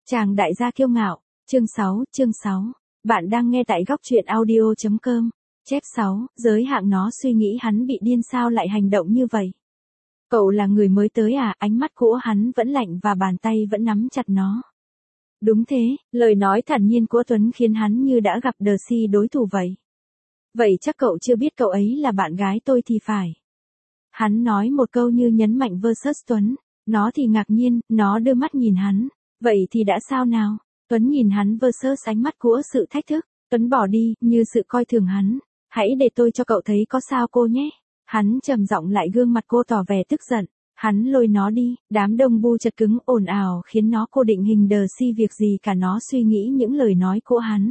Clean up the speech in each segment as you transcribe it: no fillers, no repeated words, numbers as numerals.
Chàng đại gia kiêu ngạo, chương 6. Bạn đang nghe tại góc truyện audio.com. Chép 6, giới hạng nó suy nghĩ hắn bị điên sao lại hành động như vậy. Cậu là người mới tới à, ánh mắt của hắn vẫn lạnh và bàn tay vẫn nắm chặt nó. Đúng thế, lời nói thản nhiên của Tuấn khiến hắn như đã gặp Darcy đối thủ vậy. Vậy chắc cậu chưa biết cậu ấy là bạn gái tôi thì phải. Hắn nói một câu như nhấn mạnh versus Tuấn, nó thì ngạc nhiên, nó đưa mắt nhìn hắn. Vậy thì đã sao nào? Tuấn nhìn hắn versus ánh mắt của sự thách thức. Tuấn bỏ đi, như sự coi thường hắn. Hãy để tôi cho cậu thấy có sao cô nhé. Hắn trầm giọng lại gương mặt cô tỏ vẻ tức giận. Hắn lôi nó đi, đám đông bu chật cứng ồn ào khiến nó cô định hình Darcy việc gì cả nó suy nghĩ những lời nói của hắn.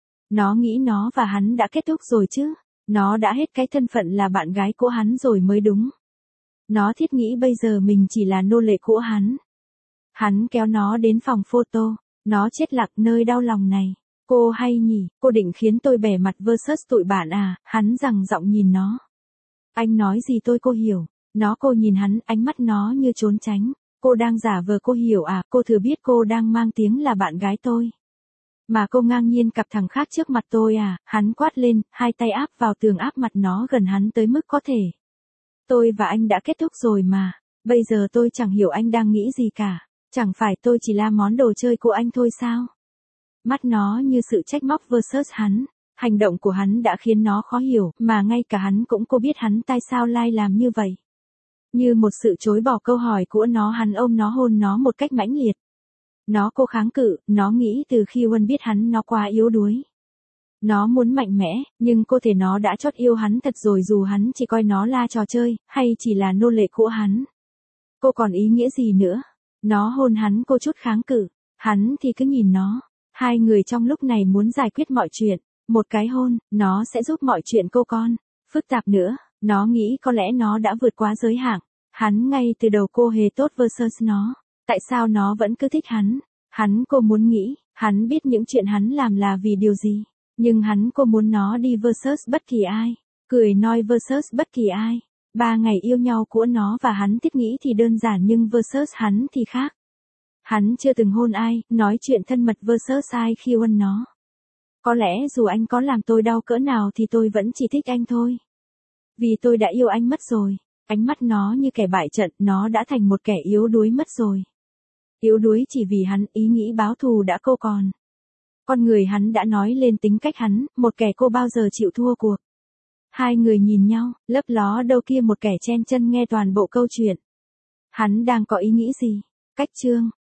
Nó nghĩ nó và hắn đã kết thúc rồi chứ. Nó đã hết cái thân phận là bạn gái của hắn rồi mới đúng. Nó thiết nghĩ bây giờ mình chỉ là nô lệ của hắn. Hắn kéo nó đến phòng photo. Nó chết lặng nơi đau lòng này. Cô hay nhỉ, cô định khiến tôi bẻ mặt versus tụi bạn à, hắn gằn giọng nhìn nó. Anh nói gì cô hiểu. Cô nhìn hắn, ánh mắt nó như trốn tránh. Cô đang giả vờ cô hiểu à, cô thừa biết cô đang mang tiếng là bạn gái tôi. Mà cô ngang nhiên cặp thằng khác trước mặt tôi à, hắn quát lên, hai tay áp vào tường áp mặt nó gần hắn tới mức có thể. Tôi và anh đã kết thúc rồi mà, bây giờ tôi chẳng hiểu anh đang nghĩ gì cả. Chẳng phải tôi chỉ là món đồ chơi của anh thôi sao? Mắt nó như sự trách móc versus hắn. Hành động của hắn đã khiến nó khó hiểu, mà ngay cả hắn cũng cô biết hắn tại sao lại làm như vậy. Như một sự chối bỏ câu hỏi của nó, hắn ôm nó hôn nó một cách mãnh liệt. Nó cô kháng cự, nó nghĩ từ khi Won biết hắn nó quá yếu đuối. Nó muốn mạnh mẽ, nhưng cô thể nó đã chót yêu hắn thật rồi dù hắn chỉ coi nó là trò chơi, hay chỉ là nô lệ của hắn. Cô còn ý nghĩa gì nữa? Nó hôn hắn cô chút kháng cự, hắn thì cứ nhìn nó. Hai người trong lúc này muốn giải quyết mọi chuyện, một cái hôn, nó sẽ giúp mọi chuyện cô con. Phức tạp nữa, nó nghĩ có lẽ nó đã vượt quá giới hạn. Hắn ngay từ đầu cô hề tốt versus nó. Tại sao nó vẫn cứ thích hắn? Cô muốn nghĩ, hắn biết những chuyện hắn làm là vì điều gì. Nhưng cô muốn nó đi versus bất kỳ ai. Cười nói versus bất kỳ ai. 3 ngày yêu nhau của nó và hắn thiết nghĩ thì đơn giản nhưng versus hắn thì khác. Hắn chưa từng hôn ai, nói chuyện thân mật versus ai khi Won nó. Có lẽ dù anh có làm tôi đau cỡ nào thì tôi vẫn chỉ thích anh thôi. Vì tôi đã yêu anh mất rồi. Ánh mắt nó như kẻ bại trận, nó đã thành một kẻ yếu đuối mất rồi. Yếu đuối chỉ vì hắn ý nghĩ báo thù đã cô còn. Con người hắn đã nói lên tính cách hắn, một kẻ cô bao giờ chịu thua cuộc. Hai người nhìn nhau, lấp ló đâu kia một kẻ chen chân nghe toàn bộ câu chuyện. Hắn đang có ý nghĩ gì? Cách chương